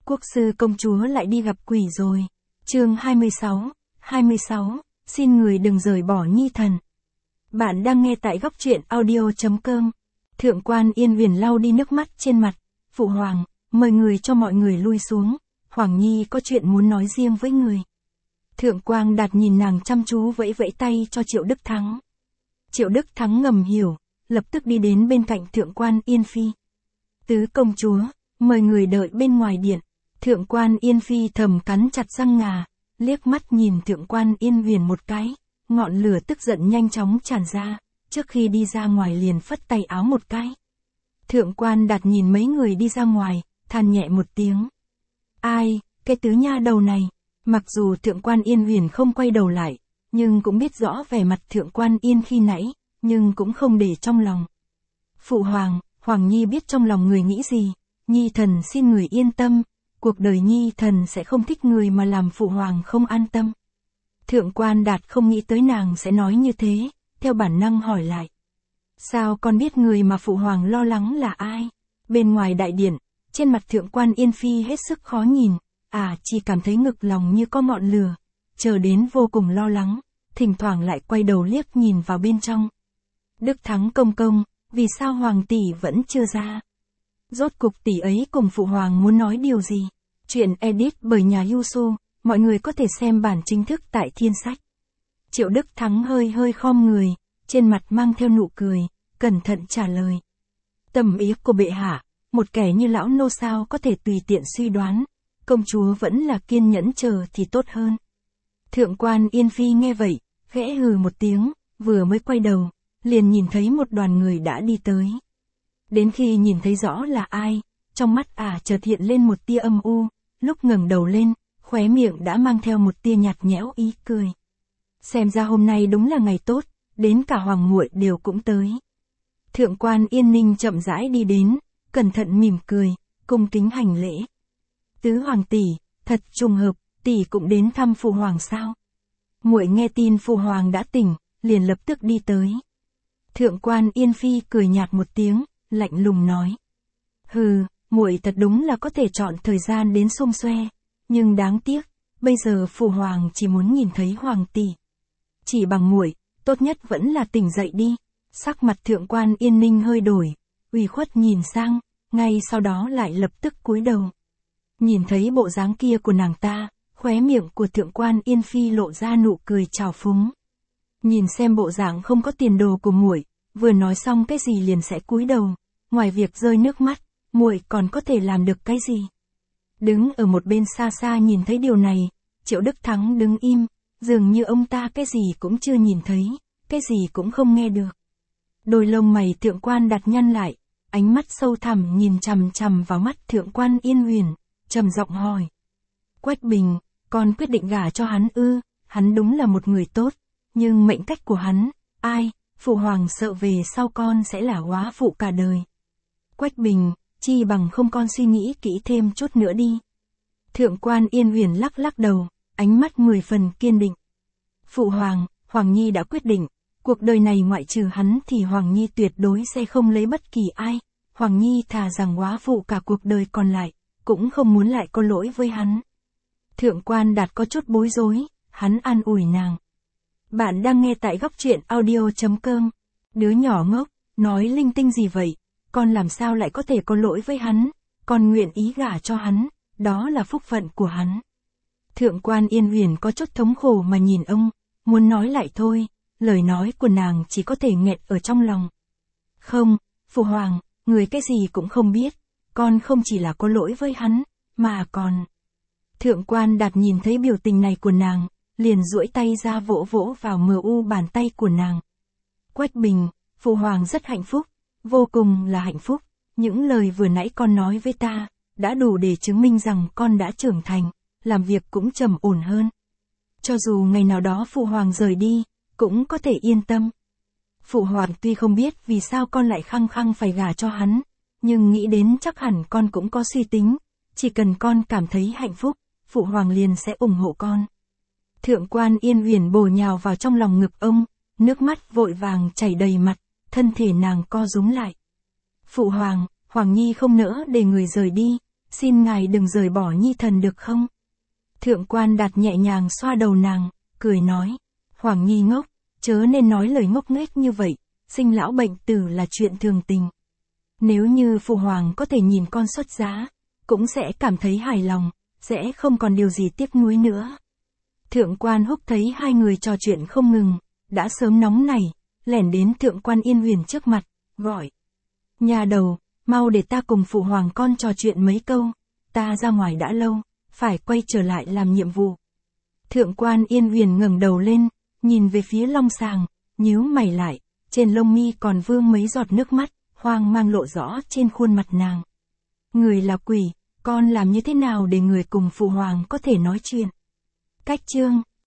Quốc sư công chúa lại đi gặp quỷ rồi. Chương 26, xin người đừng rời bỏ nhi thần. Bạn đang nghe tại góc truyện audio.com. Thượng quan Yên Huyền lau đi nước mắt trên mặt. Phụ hoàng, mời người cho mọi người lui xuống. Hoàng nhi có chuyện muốn nói riêng với người. Thượng quan Đạt nhìn nàng chăm chú vẫy vẫy tay cho Triệu Đức Thắng. Triệu Đức Thắng ngầm hiểu, lập tức đi đến bên cạnh thượng quan Yên Phi. Tứ công chúa, mời người đợi bên ngoài điện. Thượng quan Yên Phi thầm cắn chặt răng ngà, liếc mắt nhìn thượng quan Yên Huyền một cái, ngọn lửa tức giận nhanh chóng tràn ra, trước khi đi ra ngoài liền phất tay áo một cái. Thượng quan Đạt nhìn mấy người đi ra ngoài, than nhẹ một tiếng. Ai, cái tứ nha đầu này, mặc dù thượng quan Yên Huyền không quay đầu lại, nhưng cũng biết rõ vẻ mặt thượng quan Yên khi nãy, nhưng cũng không để trong lòng. Phụ hoàng, Hoàng nhi biết trong lòng người nghĩ gì, nhi thần xin người yên tâm, cuộc đời nhi thần sẽ không thích người mà làm phụ hoàng không an tâm. Thượng quan Đạt không nghĩ tới nàng sẽ nói như thế, theo bản năng hỏi lại. Sao con biết người mà phụ hoàng lo lắng là ai? Bên ngoài đại điện, trên mặt thượng quan Yên Phi hết sức khó nhìn, chỉ cảm thấy ngực lòng như có ngọn lửa, chờ đến vô cùng lo lắng, thỉnh thoảng lại quay đầu liếc nhìn vào bên trong. Đức Thắng công công, vì sao hoàng tỷ vẫn chưa ra? Rốt cục tỷ ấy cùng phụ hoàng muốn nói điều gì? Chuyện edit bởi nhà Yusu, mọi người có thể xem bản chính thức tại Thiên Sách. Triệu Đức Thắng hơi khom người, trên mặt mang theo nụ cười, cẩn thận trả lời. Tầm ý của bệ hạ, một kẻ như lão nô sao có thể tùy tiện suy đoán, công chúa vẫn là kiên nhẫn chờ thì tốt hơn. Thượng quan Yên Phi nghe vậy, khẽ hừ một tiếng, vừa mới quay đầu, liền nhìn thấy một đoàn người đã đi tới. Đến khi nhìn thấy rõ là ai, trong mắt chợt hiện lên một tia âm u, lúc ngẩng đầu lên, khóe miệng đã mang theo một tia nhạt nhẽo ý cười. Xem ra hôm nay đúng là ngày tốt, đến cả hoàng muội đều cũng tới. Thượng quan Yên Ninh chậm rãi đi đến, cẩn thận mỉm cười, cung kính hành lễ. Tứ hoàng tỷ, thật trùng hợp, tỷ cũng đến thăm phụ hoàng sao? Muội nghe tin phụ hoàng đã tỉnh, liền lập tức đi tới. Thượng quan Yên Phi cười nhạt một tiếng, lạnh lùng nói. Hừ, muội thật đúng là có thể chọn thời gian đến xung xoe, nhưng đáng tiếc, bây giờ phụ hoàng chỉ muốn nhìn thấy hoàng tỷ. Chỉ bằng muội, tốt nhất vẫn là tỉnh dậy đi. Sắc mặt thượng quan Yên Ninh hơi đổi, ủy khuất nhìn sang, ngay sau đó lại lập tức cúi đầu. Nhìn thấy bộ dáng kia của nàng ta, khóe miệng của thượng quan Yên Phi lộ ra nụ cười trào phúng. Nhìn xem bộ dạng không có tiền đồ của muội, vừa nói xong cái gì liền sẽ cúi đầu, ngoài việc rơi nước mắt, muội còn có thể làm được cái gì? Đứng ở một bên xa xa nhìn thấy điều này, Triệu Đức Thắng đứng im, dường như ông ta cái gì cũng chưa nhìn thấy, cái gì cũng không nghe được. Đôi lông mày thượng quan đặt nhăn lại, ánh mắt sâu thẳm nhìn chằm chằm vào mắt thượng quan Yên Huyền, trầm giọng hỏi. Quách Bình, con quyết định gả cho hắn ư? Hắn đúng là một người tốt, nhưng mệnh cách của hắn, phụ hoàng sợ về sau con sẽ là góa phụ cả đời. Quách Bình, chi bằng không con suy nghĩ kỹ thêm chút nữa đi. Thượng quan Yên Huyền lắc lắc đầu, ánh mắt 10 phần kiên định. Phụ hoàng, Hoàng nhi đã quyết định, cuộc đời này ngoại trừ hắn thì Hoàng nhi tuyệt đối sẽ không lấy bất kỳ ai. Hoàng nhi thà rằng góa phụ cả cuộc đời còn lại, cũng không muốn lại có lỗi với hắn. Thượng quan Đạt có chút bối rối, hắn an ủi nàng. Bạn đang nghe tại góc truyện audio.com. Đứa nhỏ ngốc, nói linh tinh gì vậy, con làm sao lại có thể có lỗi với hắn, con nguyện ý gả cho hắn, đó là phúc phận của hắn. Thượng quan Yên Huyền có chút thống khổ mà nhìn ông, muốn nói lại thôi, lời nói của nàng chỉ có thể nghẹt ở trong lòng. Không, phụ hoàng, người cái gì cũng không biết, con không chỉ là có lỗi với hắn, mà còn... Thượng quan Đạt nhìn thấy biểu tình này của nàng, liền duỗi tay ra vỗ vỗ vào bàn tay của nàng. Quách Bình, phụ hoàng rất hạnh phúc, vô cùng là hạnh phúc, những lời vừa nãy con nói với ta, đã đủ để chứng minh rằng con đã trưởng thành, làm việc cũng trầm ổn hơn. Cho dù ngày nào đó phụ hoàng rời đi, cũng có thể yên tâm. Phụ hoàng tuy không biết vì sao con lại khăng khăng phải gả cho hắn, nhưng nghĩ đến chắc hẳn con cũng có suy tính, chỉ cần con cảm thấy hạnh phúc, phụ hoàng liền sẽ ủng hộ con. Thượng quan Yên Huyền bổ nhào vào trong lòng ngực ông, nước mắt vội vàng chảy đầy mặt, thân thể nàng co rúm lại. Phụ hoàng, Hoàng nhi không nỡ để người rời đi, xin ngài đừng rời bỏ nhi thần được không? Thượng quan Đạt nhẹ nhàng xoa đầu nàng, cười nói, Hoàng Nhi ngốc, chớ nên nói lời ngốc nghếch như vậy, sinh lão bệnh tử là chuyện thường tình. Nếu như phụ hoàng có thể nhìn con xuất giá, cũng sẽ cảm thấy hài lòng, sẽ không còn điều gì tiếc nuối nữa. Thượng quan Húc thấy hai người trò chuyện không ngừng, đã sớm nóng nảy, lẻn đến Thượng quan Yên Huyền trước mặt, gọi. Nhà đầu, mau để ta cùng phụ hoàng con trò chuyện mấy câu, ta ra ngoài đã lâu, phải quay trở lại làm nhiệm vụ. Thượng quan Yên Huyền ngẩng đầu lên, nhìn về phía Long Sàng, nhíu mày lại, trên lông mi còn vương mấy giọt nước mắt, hoang mang lộ rõ trên khuôn mặt nàng. Người là quỷ, con làm như thế nào để người cùng phụ hoàng có thể nói chuyện? Cách chương